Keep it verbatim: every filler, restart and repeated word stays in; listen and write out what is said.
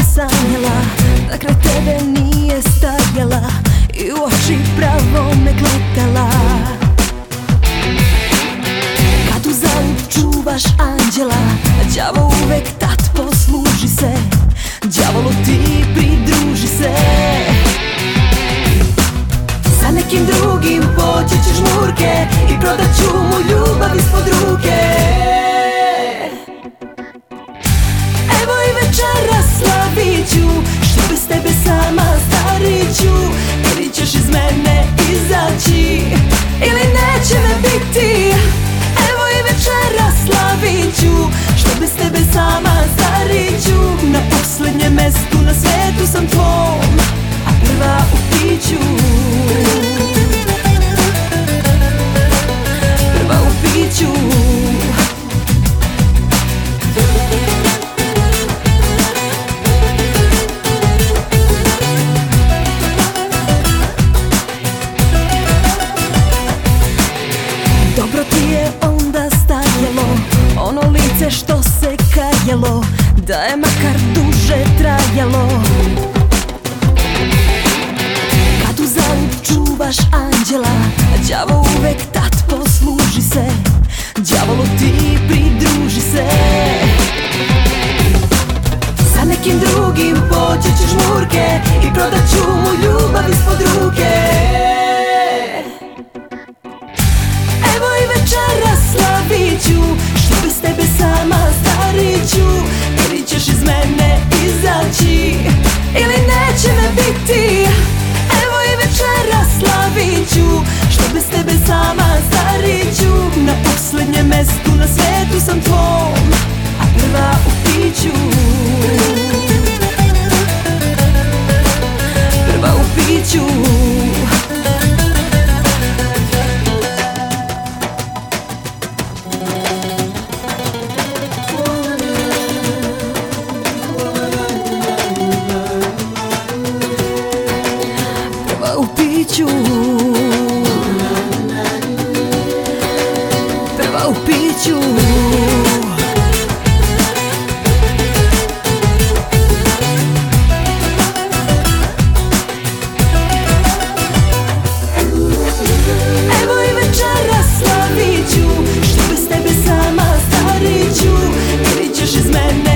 sanjala da kraj tebe nije stajala i u oči pravo me gledala. Kad u zalud čuvaš anđela, đavo uvek tad posluži se, đavolu ti pridruži se. Sa nekim drugim poći ćeš žmurke i prodat ću mu ljubav ispod ruke. Evo i večera slavit ću, što bez tebe sama starit ću. Ili ćeš iz mene izaći, ili neće me biti. Evo i večera slavit ću, što bez tebe sama starit ću. Na posljednjem mestu na svetu sam tvom, a prva u piću. Prva u piću. Dobro ti je onda stajalo ono lice što se kajalo, da je makar duže trajalo. Kad u zalud čuvaš anđela, đavo uvek tad posluži se, đavolu ti pridruži se. Sa nekim drugim poći ćeš žmurke i prodat ću mu ljubav ispod ruke. Evo i večera slavit ću, što bez tebe sama starit ću. Ili ćeš iz mene izaći, ili neće me biti. Evo i večera slavit ću, što bez tebe sama starit ću. Na posljednjem mestu na svetu sam tvom, a prva u piću. Prva u piću. U piću. Prva u piću. Evo i večera slavit ću, što bez tebe sama starit ću. Ili ćeš iz mene